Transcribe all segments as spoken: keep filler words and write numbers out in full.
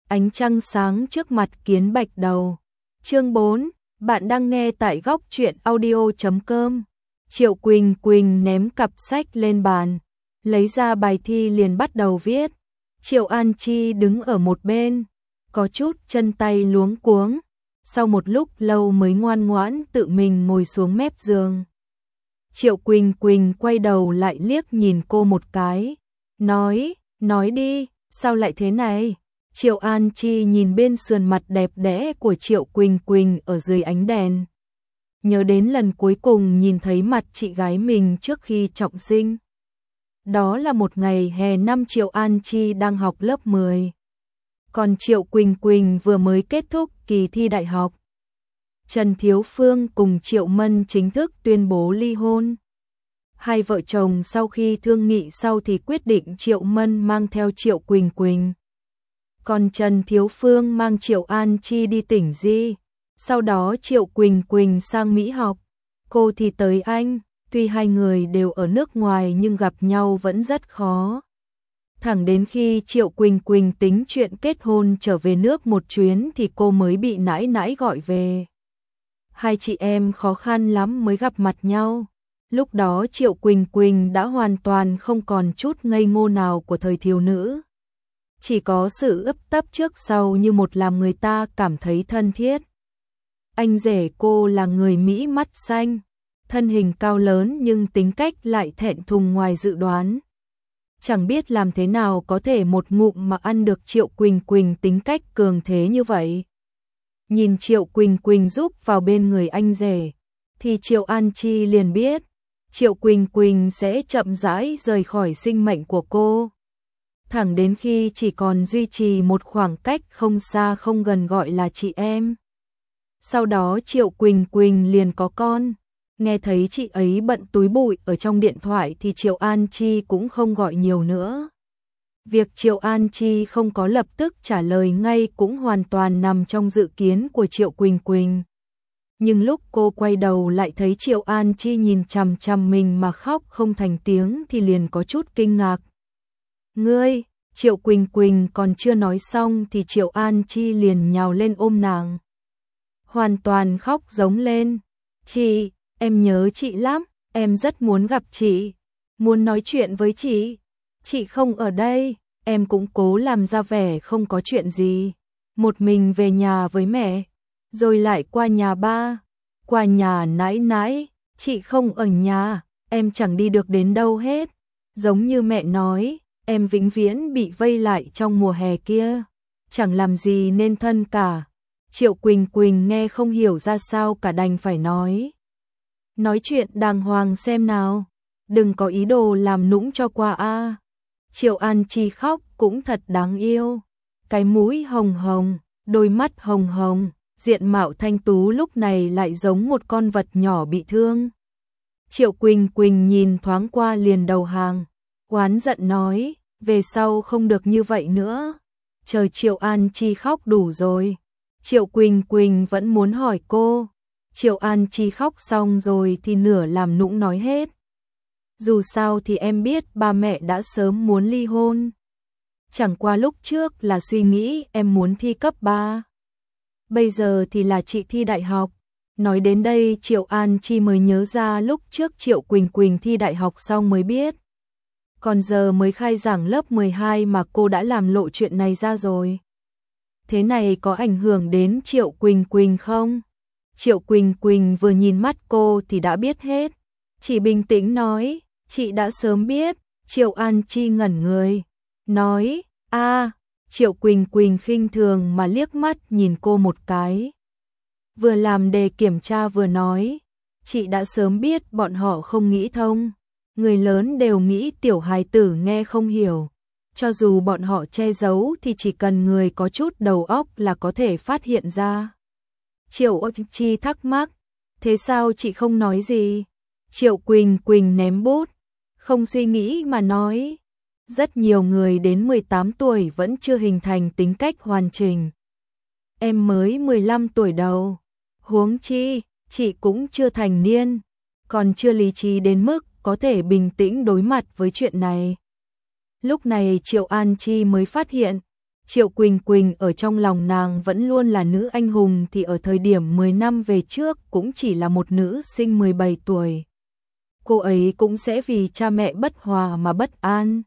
ánh trăng sáng trước mặt kiến bạch đầu. Chương bốn, bạn đang nghe tại góc truyện audio chấm com. Triệu Quỳnh Quỳnh ném cặp sách lên bàn, lấy ra bài thi liền bắt đầu viết. Triệu An Chi đứng ở một bên, có chút chân tay luống cuống, sau một lúc lâu mới ngoan ngoãn tự mình ngồi xuống mép giường. Triệu Quỳnh Quỳnh quay đầu lại liếc nhìn cô một cái, nói, nói đi, sao lại thế này? Triệu An Chi nhìn bên sườn mặt đẹp đẽ của Triệu Quỳnh Quỳnh ở dưới ánh đèn. Nhớ đến lần cuối cùng nhìn thấy mặt chị gái mình trước khi trọng sinh. Đó là một ngày hè năm Triệu An Chi đang học lớp mười. Còn Triệu Quỳnh Quỳnh vừa mới kết thúc kỳ thi đại học. Trần Thiếu Phương cùng Triệu Mân chính thức tuyên bố ly hôn. Hai vợ chồng sau khi thương nghị sau thì quyết định Triệu Mân mang theo Triệu Quỳnh Quỳnh. Còn Trần Thiếu Phương mang Triệu An Chi đi tỉnh Di. Sau đó Triệu Quỳnh Quỳnh sang Mỹ học. Cô thì tới Anh. Tuy hai người đều ở nước ngoài nhưng gặp nhau vẫn rất khó. Thẳng đến khi Triệu Quỳnh Quỳnh tính chuyện kết hôn trở về nước một chuyến thì cô mới bị nãi nãi gọi về. Hai chị em khó khăn lắm mới gặp mặt nhau. Lúc đó Triệu Quỳnh Quỳnh đã hoàn toàn không còn chút ngây ngô nào của thời thiếu nữ. Chỉ có sự ấp tấp trước sau như một làm người ta cảm thấy thân thiết. Anh rể cô là người Mỹ mắt xanh, thân hình cao lớn nhưng tính cách lại thẹn thùng ngoài dự đoán. Chẳng biết làm thế nào có thể một ngụm mà ăn được Triệu Quỳnh Quỳnh tính cách cường thế như vậy. Nhìn Triệu Quỳnh Quỳnh giúp vào bên người anh rể, thì Triệu An Chi liền biết, Triệu Quỳnh Quỳnh sẽ chậm rãi rời khỏi sinh mệnh của cô. Thẳng đến khi chỉ còn duy trì một khoảng cách không xa không gần gọi là chị em. Sau đó Triệu Quỳnh Quỳnh liền có con. Nghe thấy chị ấy bận túi bụi ở trong điện thoại thì Triệu An Chi cũng không gọi nhiều nữa. Việc Triệu An Chi không có lập tức trả lời ngay cũng hoàn toàn nằm trong dự kiến của Triệu Quỳnh Quỳnh. Nhưng lúc cô quay đầu lại thấy Triệu An Chi nhìn chằm chằm mình mà khóc không thành tiếng thì liền có chút kinh ngạc. Ngươi, Triệu Quỳnh Quỳnh còn chưa nói xong thì Triệu An Chi liền nhào lên ôm nàng. Hoàn toàn khóc giống lên. Chị, em nhớ chị lắm, em rất muốn gặp chị, muốn nói chuyện với chị. Chị không ở đây, em cũng cố làm ra vẻ không có chuyện gì. Một mình về nhà với mẹ, rồi lại qua nhà ba, qua nhà nãi nãi. Chị không ở nhà, em chẳng đi được đến đâu hết. Giống như mẹ nói, em vĩnh viễn bị vây lại trong mùa hè kia, chẳng làm gì nên thân cả. Triệu Quỳnh Quỳnh nghe không hiểu ra sao cả đành phải nói. Nói chuyện đàng hoàng xem nào, đừng có ý đồ làm nũng cho qua a. Triệu An Chi khóc cũng thật đáng yêu. Cái mũi hồng hồng, đôi mắt hồng hồng, diện mạo thanh tú lúc này lại giống một con vật nhỏ bị thương. Triệu Quỳnh Quỳnh nhìn thoáng qua liền đầu hàng, oán giận nói, về sau không được như vậy nữa. Chờ Triệu An Chi khóc đủ rồi. Triệu Quỳnh Quỳnh vẫn muốn hỏi cô. Triệu An Chi khóc xong rồi thì nửa làm nũng nói hết. Dù sao thì em biết ba mẹ đã sớm muốn ly hôn. Chẳng qua lúc trước là suy nghĩ em muốn thi cấp ba. Bây giờ thì là chị thi đại học. Nói đến đây Triệu An Chi mới nhớ ra lúc trước Triệu Quỳnh Quỳnh thi đại học xong mới biết. Còn giờ mới khai giảng lớp mười hai mà cô đã làm lộ chuyện này ra rồi. Thế này có ảnh hưởng đến Triệu Quỳnh Quỳnh không? Triệu Quỳnh Quỳnh vừa nhìn mắt cô thì đã biết hết. Chỉ bình tĩnh nói, chị đã sớm biết. Triệu An Chi ngẩn người, nói, a. Triệu Quỳnh Quỳnh khinh thường mà liếc mắt nhìn cô một cái. Vừa làm đề kiểm tra vừa nói, chị đã sớm biết bọn họ không nghĩ thông. Người lớn đều nghĩ tiểu hài tử nghe không hiểu. Cho dù bọn họ che giấu thì chỉ cần người có chút đầu óc là có thể phát hiện ra. Triệu Chi thắc mắc, thế sao chị không nói gì? Triệu Quỳnh Quỳnh ném bút, không suy nghĩ mà nói. Rất nhiều người đến mười tám tuổi vẫn chưa hình thành tính cách hoàn chỉnh. Em mới mười lăm tuổi đầu. Huống chi, chị cũng chưa thành niên, còn chưa lý trí đến mức có thể bình tĩnh đối mặt với chuyện này. Lúc này Triệu An Chi mới phát hiện, Triệu Quỳnh Quỳnh ở trong lòng nàng vẫn luôn là nữ anh hùng thì ở thời điểm mười năm về trước cũng chỉ là một nữ sinh mười bảy tuổi. Cô ấy cũng sẽ vì cha mẹ bất hòa mà bất an.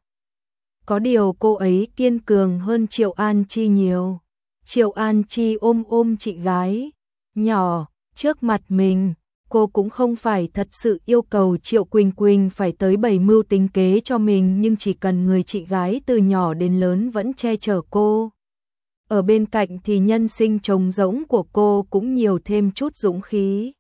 Có điều cô ấy kiên cường hơn Triệu An Chi nhiều. Triệu An Chi ôm ôm chị gái nhỏ trước mặt mình, cô cũng không phải thật sự yêu cầu Triệu Quỳnh Quỳnh phải tới bày mưu tính kế cho mình, nhưng chỉ cần người chị gái từ nhỏ đến lớn vẫn che chở cô. Ở bên cạnh thì nhân sinh trống rỗng của cô cũng nhiều thêm chút dũng khí.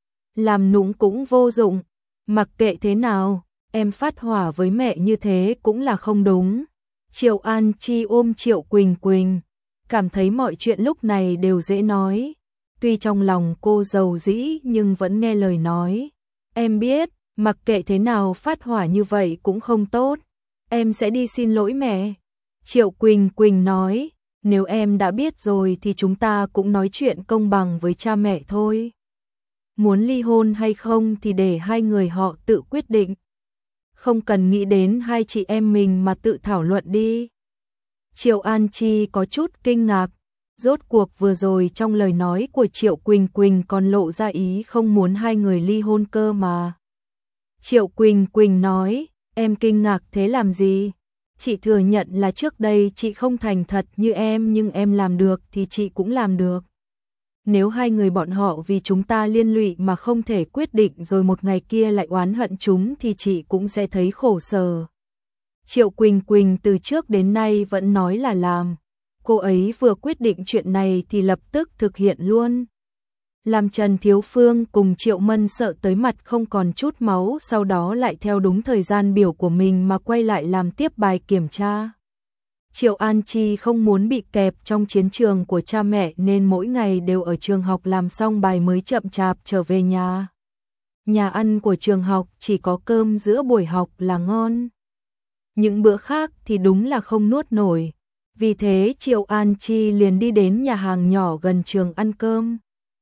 Làm nũng cũng vô dụng, mặc kệ thế nào, em phát hỏa với mẹ như thế cũng là không đúng. Triệu An Chi ôm Triệu Quỳnh Quỳnh, cảm thấy mọi chuyện lúc này đều dễ nói. Tuy trong lòng cô giàu dĩ nhưng vẫn nghe lời nói. Em biết, mặc kệ thế nào phát hỏa như vậy cũng không tốt. Em sẽ đi xin lỗi mẹ. Triệu Quỳnh Quỳnh nói, nếu em đã biết rồi thì chúng ta cũng nói chuyện công bằng với cha mẹ thôi. Muốn ly hôn hay không thì để hai người họ tự quyết định. Không cần nghĩ đến hai chị em mình mà tự thảo luận đi. Triệu An Chi có chút kinh ngạc. Rốt cuộc vừa rồi trong lời nói của Triệu Quỳnh Quỳnh còn lộ ra ý không muốn hai người ly hôn cơ mà. Triệu Quỳnh Quỳnh nói, em kinh ngạc thế làm gì? Chị thừa nhận là trước đây chị không thành thật như em, nhưng em làm được thì chị cũng làm được. Nếu hai người bọn họ vì chúng ta liên lụy mà không thể quyết định rồi một ngày kia lại oán hận chúng thì chị cũng sẽ thấy khổ sở. Triệu Quỳnh Quỳnh từ trước đến nay vẫn nói là làm. Cô ấy vừa quyết định chuyện này thì lập tức thực hiện luôn. Làm Trần Thiếu Phương cùng Triệu Mân sợ tới mặt không còn chút máu, sau đó lại theo đúng thời gian biểu của mình mà quay lại làm tiếp bài kiểm tra. Triệu An Chi không muốn bị kẹp trong chiến trường của cha mẹ nên mỗi ngày đều ở trường học làm xong bài mới chậm chạp trở về nhà. Nhà ăn của trường học chỉ có cơm giữa buổi học là ngon. Những bữa khác thì đúng là không nuốt nổi. Vì thế Triệu An Chi liền đi đến nhà hàng nhỏ gần trường ăn cơm.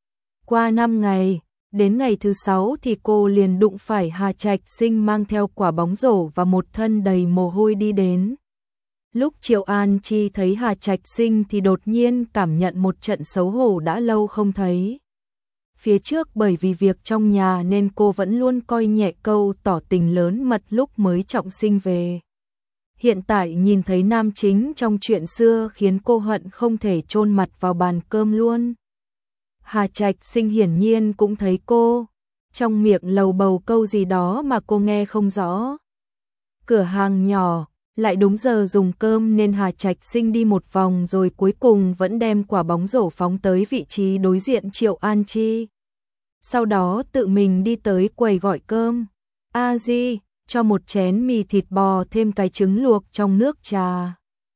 Qua năm ngày, đến ngày thứ sáu thì cô liền đụng phải Hà Trạch Sinh mang theo quả bóng rổ và một thân đầy mồ hôi đi đến. Lúc Triệu An Chi thấy Hà Trạch Sinh thì đột nhiên cảm nhận một trận xấu hổ đã lâu không thấy. Phía trước bởi vì việc trong nhà nên cô vẫn luôn coi nhẹ câu tỏ tình lớn mật lúc mới trọng sinh về. Hiện tại nhìn thấy nam chính trong chuyện xưa khiến cô hận không thể chôn mặt vào bàn cơm luôn. Hà Trạch Sinh hiển nhiên cũng thấy cô, trong miệng lầu bầu câu gì đó mà cô nghe không rõ. Cửa hàng nhỏ, lại đúng giờ dùng cơm nên Hà Trạch Sinh đi một vòng rồi cuối cùng vẫn đem quả bóng rổ phóng tới vị trí đối diện Triệu An Chi. Sau đó tự mình đi tới quầy gọi cơm. A Di, cho một chén mì thịt bò thêm cái trứng luộc trong nước trà.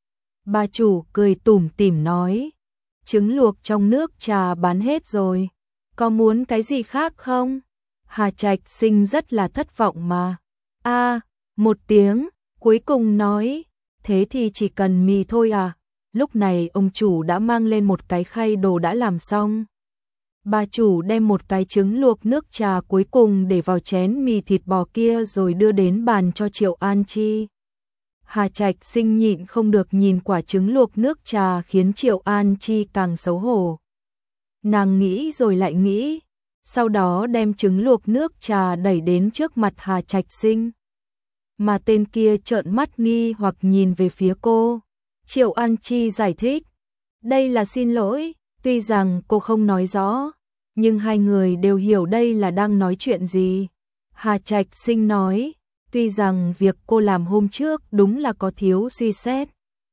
Bà chủ cười tủm tỉm nói, trứng luộc trong nước trà bán hết rồi, có muốn cái gì khác không? Hà Trạch Sinh rất là thất vọng mà. A, một tiếng, cuối cùng nói, thế thì chỉ cần mì thôi à? Lúc này ông chủ đã mang lên một cái khay đồ đã làm xong. Bà chủ đem một cái trứng luộc nước trà cuối cùng để vào chén mì thịt bò kia rồi đưa đến bàn cho Triệu An Chi. Hà Trạch Sinh nhịn không được nhìn quả trứng luộc nước trà khiến Triệu An Chi càng xấu hổ. Nàng nghĩ rồi lại nghĩ, sau đó đem trứng luộc nước trà đẩy đến trước mặt Hà Trạch Sinh. Mà tên kia trợn mắt nghi hoặc nhìn về phía cô. Triệu An Chi giải thích, đây là xin lỗi. Tuy rằng cô không nói rõ, nhưng hai người đều hiểu đây là đang nói chuyện gì. Hà Trạch Sinh nói, tuy rằng việc cô làm hôm trước đúng là có thiếu suy xét,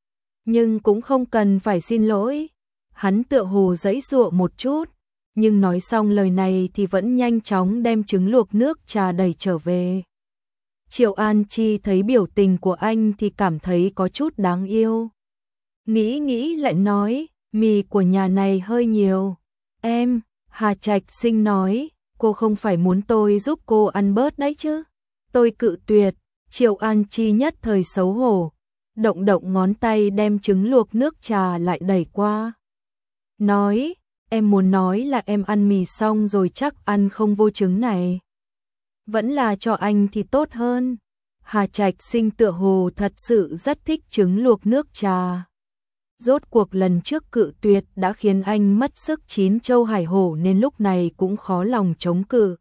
nhưng cũng không cần phải xin lỗi. Hắn tựa hồ giãy giụa một chút, nhưng nói xong lời này thì vẫn nhanh chóng đem trứng luộc nước trà đẩy trở về. Triệu An Chi thấy biểu tình của anh thì cảm thấy có chút đáng yêu. Nghĩ nghĩ lại nói, mì của nhà này hơi nhiều. Em, Hà Trạch Sinh nói, cô không phải muốn tôi giúp cô ăn bớt đấy chứ. Tôi cự tuyệt. Triệu An Chi nhất thời xấu hổ, động động ngón tay đem trứng luộc nước trà lại đẩy qua. Nói, em muốn nói là em ăn mì xong rồi chắc ăn không vô trứng này. Vẫn là cho anh thì tốt hơn. Hà Trạch Sinh tựa hồ thật sự rất thích trứng luộc nước trà. Rốt cuộc lần trước cự tuyệt đã khiến anh mất sức chín châu hải hổ nên lúc này cũng khó lòng chống cự.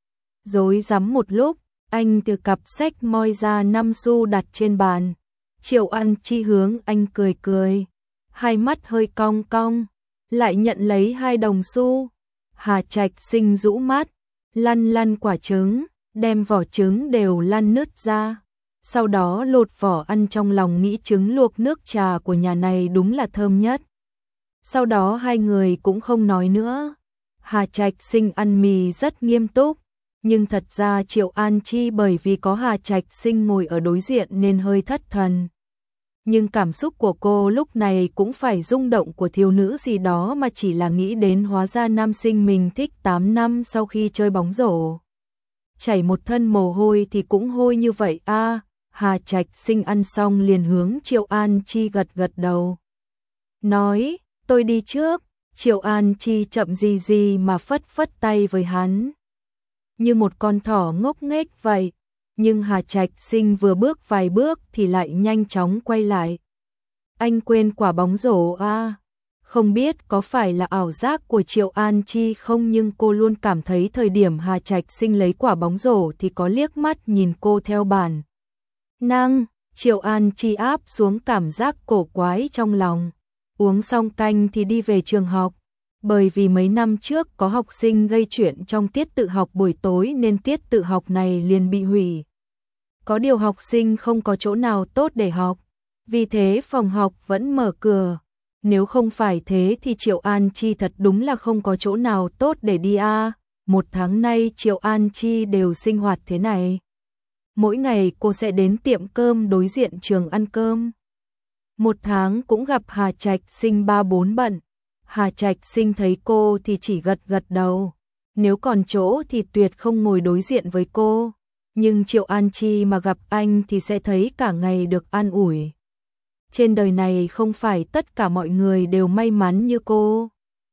Rối rắm một lúc, anh từ cặp sách moi ra năm xu đặt trên bàn. Triệu An Chi hướng anh cười cười, hai mắt hơi cong cong, lại nhận lấy hai đồng xu. Hà Trạch Sinh rũ mắt, lăn lăn quả trứng, đem vỏ trứng đều lăn nứt ra. Sau đó lột vỏ ăn, trong lòng nghĩ trứng luộc nước trà của nhà này đúng là thơm nhất. Sau đó hai người cũng không nói nữa. Hà Trạch Sinh ăn mì rất nghiêm túc, nhưng thật ra Triệu An Chi bởi vì có Hà Trạch Sinh ngồi ở đối diện nên hơi thất thần. Nhưng cảm xúc của cô lúc này cũng phải rung động của thiếu nữ gì đó mà chỉ là nghĩ đến hóa ra nam sinh mình thích tám năm sau khi chơi bóng rổ. Chảy một thân mồ hôi thì cũng hôi như vậy a. À, Hà Trạch Sinh ăn xong liền hướng Triệu An Chi gật gật đầu. Nói, tôi đi trước. Triệu An Chi chậm gì gì mà phất phất tay với hắn. Như một con thỏ ngốc nghếch vậy. Nhưng Hà Trạch Sinh vừa bước vài bước thì lại nhanh chóng quay lại. Anh quên quả bóng rổ à? Không biết có phải là ảo giác của Triệu An Chi không, nhưng cô luôn cảm thấy thời điểm Hà Trạch Sinh lấy quả bóng rổ thì có liếc mắt nhìn cô theo bản năng. Triệu An Chi áp xuống cảm giác cổ quái trong lòng. Uống xong canh thì đi về trường học. Bởi vì mấy năm trước có học sinh gây chuyện trong tiết tự học buổi tối nên tiết tự học này liền bị hủy. Có điều học sinh không có chỗ nào tốt để học, vì thế phòng học vẫn mở cửa. Nếu không phải thế thì Triệu An Chi thật đúng là không có chỗ nào tốt để đi a. À. Một tháng nay Triệu An Chi đều sinh hoạt thế này. Mỗi ngày cô sẽ đến tiệm cơm đối diện trường ăn cơm. Một tháng cũng gặp Hà Trạch Sinh ba bốn bận. Hà Trạch Sinh thấy cô thì chỉ gật gật đầu. Nếu còn chỗ thì tuyệt không ngồi đối diện với cô. Nhưng Triệu An Chi mà gặp anh thì sẽ thấy cả ngày được an ủi. Trên đời này không phải tất cả mọi người đều may mắn như cô.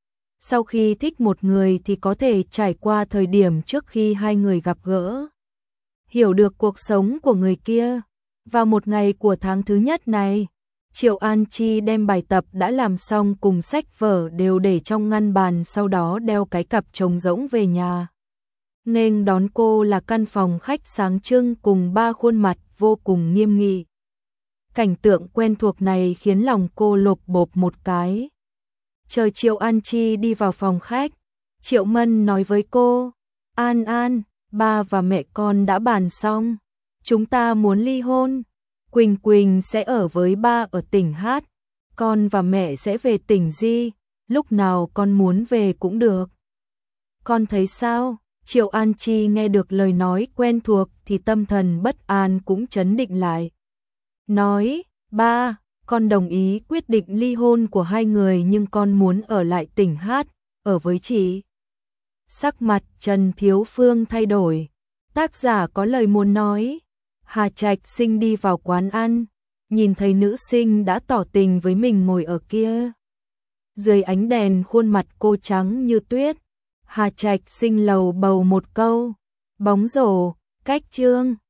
Sau khi thích một người thì có thể trải qua thời điểm trước khi hai người gặp gỡ. Hiểu được cuộc sống của người kia. Vào một ngày của tháng thứ nhất này, Triệu An Chi đem bài tập đã làm xong cùng sách vở đều để trong ngăn bàn, sau đó đeo cái cặp trống rỗng về nhà. Nghênh đón cô là căn phòng khách sáng trưng cùng ba khuôn mặt vô cùng nghiêm nghị. Cảnh tượng quen thuộc này khiến lòng cô lộp bộp một cái. Chờ Triệu An Chi đi vào phòng khách, Triệu Mân nói với cô, An An, ba và mẹ con đã bàn xong, chúng ta muốn ly hôn. Quỳnh Quỳnh sẽ ở với ba ở tỉnh Hát, con và mẹ sẽ về tỉnh Di, lúc nào con muốn về cũng được. Con thấy sao? Triệu An Chi nghe được lời nói quen thuộc thì tâm thần bất an cũng trấn định lại. Nói, ba, con đồng ý quyết định ly hôn của hai người nhưng con muốn ở lại tỉnh Hát, ở với chị. Sắc mặt Trần Thiếu Phương thay đổi, tác giả có lời muốn nói. Hà Trạch Sinh đi vào quán ăn, nhìn thấy nữ sinh đã tỏ tình với mình ngồi ở kia. Dưới ánh đèn khuôn mặt cô trắng như tuyết. Hà Trạch Sinh lầu bầu một câu, bóng rổ, cách chương.